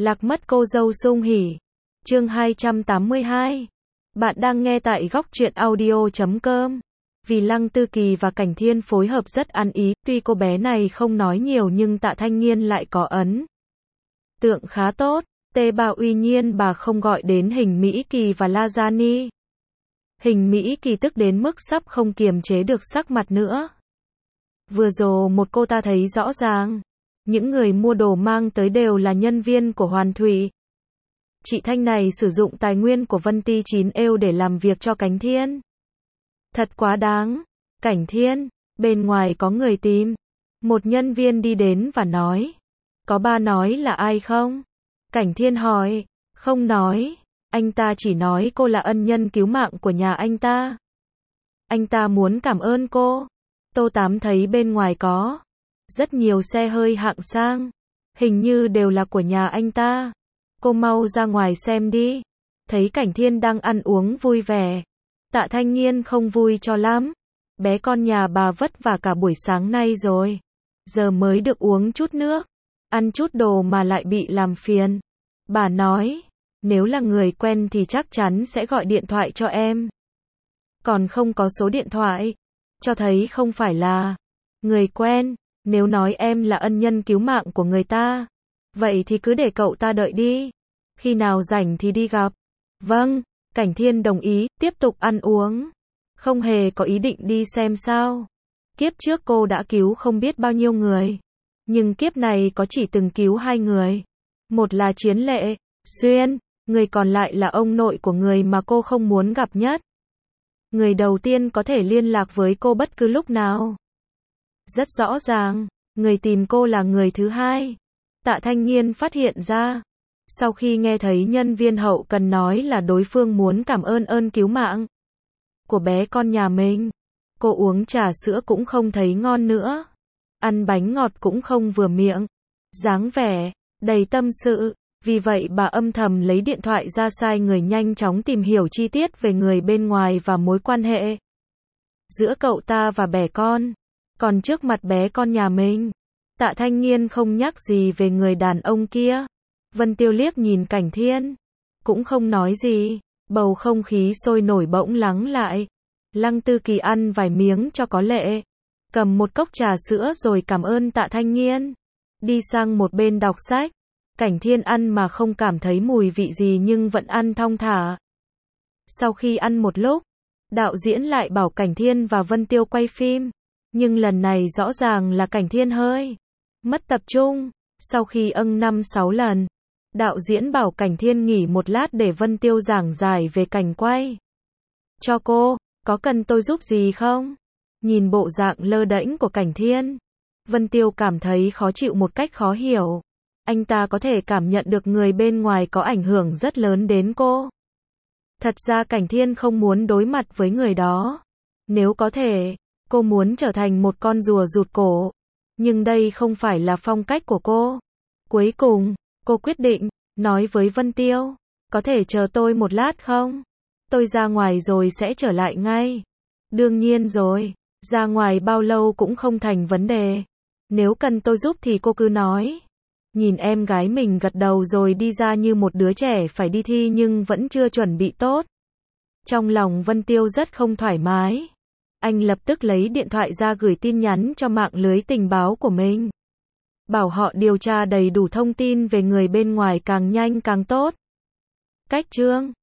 Lạc mất cô dâu sung hỉ. Chương 282. Bạn đang nghe tại góc truyện audio.com. Vì Lăng Tư Kỳ và Cảnh Thiên phối hợp rất ăn ý, tuy cô bé này không nói nhiều nhưng Tạ Thanh Nghiên lại có ấn tượng khá tốt. Tê Bà uy nhiên bà không gọi đến Hình Mỹ Kỳ và La Gia Ni. Hình Mỹ Kỳ tức đến mức sắp không kiềm chế được sắc mặt nữa. Vừa rồi một cô ta thấy rõ ràng. Những người mua đồ mang tới đều là nhân viên của Hoàn Thủy. Chị Thanh này sử dụng tài nguyên của Vân Ti 9 êu để làm việc cho Cảnh Thiên. Thật quá đáng. Cảnh Thiên, bên ngoài có người tìm. Một nhân viên đi đến và nói. Có ba nói là ai không? Cảnh Thiên hỏi. Không nói. Anh ta chỉ nói cô là ân nhân cứu mạng của nhà anh ta. Anh ta muốn cảm ơn cô. Tô Tám thấy bên ngoài có rất nhiều xe hơi hạng sang. Hình như đều là của nhà anh ta. Cô mau ra ngoài xem đi. Thấy Cảnh Thiên đang ăn uống vui vẻ. Tạ Thanh Nghiên không vui cho lắm. Bé con nhà bà vất vả cả buổi sáng nay rồi. Giờ mới được uống chút nước. Ăn chút đồ mà lại bị làm phiền. Bà nói, nếu là người quen thì chắc chắn sẽ gọi điện thoại cho em. Còn không có số điện thoại. Cho thấy không phải là người quen. Nếu nói em là ân nhân cứu mạng của người ta, vậy thì cứ để cậu ta đợi đi. Khi nào rảnh thì đi gặp. Vâng, Cảnh Thiên đồng ý, tiếp tục ăn uống. Không hề có ý định đi xem sao. Kiếp trước cô đã cứu không biết bao nhiêu người. Nhưng kiếp này có chỉ từng cứu hai người. Một là Chiến Lệ, Xuyên, người còn lại là ông nội của người mà cô không muốn gặp nhất. Người đầu tiên có thể liên lạc với cô bất cứ lúc nào. Rất rõ ràng, người tìm cô là người thứ hai. Tạ Thanh Nghiên phát hiện ra. Sau khi nghe thấy nhân viên hậu cần nói là đối phương muốn cảm ơn ơn cứu mạng của bé con nhà mình. Cô uống trà sữa cũng không thấy ngon nữa. Ăn bánh ngọt cũng không vừa miệng. Dáng vẻ đầy tâm sự. Vì vậy bà âm thầm lấy điện thoại ra sai người nhanh chóng tìm hiểu chi tiết về người bên ngoài và mối quan hệ giữa cậu ta và bé con. Còn trước mặt bé con nhà mình, Tạ Thanh Nghiên không nhắc gì về người đàn ông kia. Vân Tiêu liếc nhìn Cảnh Thiên, cũng không nói gì. Bầu không khí sôi nổi bỗng lắng lại. Lăng Tư Kỳ ăn vài miếng cho có lệ, cầm một cốc trà sữa rồi cảm ơn Tạ Thanh Nghiên, đi sang một bên đọc sách. Cảnh Thiên ăn mà không cảm thấy mùi vị gì nhưng vẫn ăn thong thả. Sau khi ăn một lúc, đạo diễn lại bảo Cảnh Thiên và Vân Tiêu quay phim. Nhưng lần này rõ ràng là Cảnh Thiên hơi mất tập trung. Sau khi 5-6 lần, đạo diễn bảo Cảnh Thiên nghỉ một lát để Vân Tiêu giảng giải về cảnh quay cho cô. Có cần tôi giúp gì không? Nhìn bộ dạng lơ đễnh của Cảnh Thiên, Vân Tiêu cảm thấy khó chịu một cách khó hiểu. Anh ta có thể cảm nhận được người bên ngoài có ảnh hưởng rất lớn đến cô. Thật ra Cảnh Thiên không muốn đối mặt với người đó. Nếu có thể, cô muốn trở thành một con rùa rụt cổ. Nhưng đây không phải là phong cách của cô. Cuối cùng, cô quyết định nói với Vân Tiêu, có thể chờ tôi một lát không? Tôi ra ngoài rồi sẽ trở lại ngay. Đương nhiên rồi, ra ngoài bao lâu cũng không thành vấn đề. Nếu cần tôi giúp thì cô cứ nói. Nhìn em gái mình gật đầu rồi đi ra như một đứa trẻ phải đi thi nhưng vẫn chưa chuẩn bị tốt. Trong lòng Vân Tiêu rất không thoải mái. Anh lập tức lấy điện thoại ra gửi tin nhắn cho mạng lưới tình báo của mình. Bảo họ điều tra đầy đủ thông tin về người bên ngoài càng nhanh càng tốt. Cách chương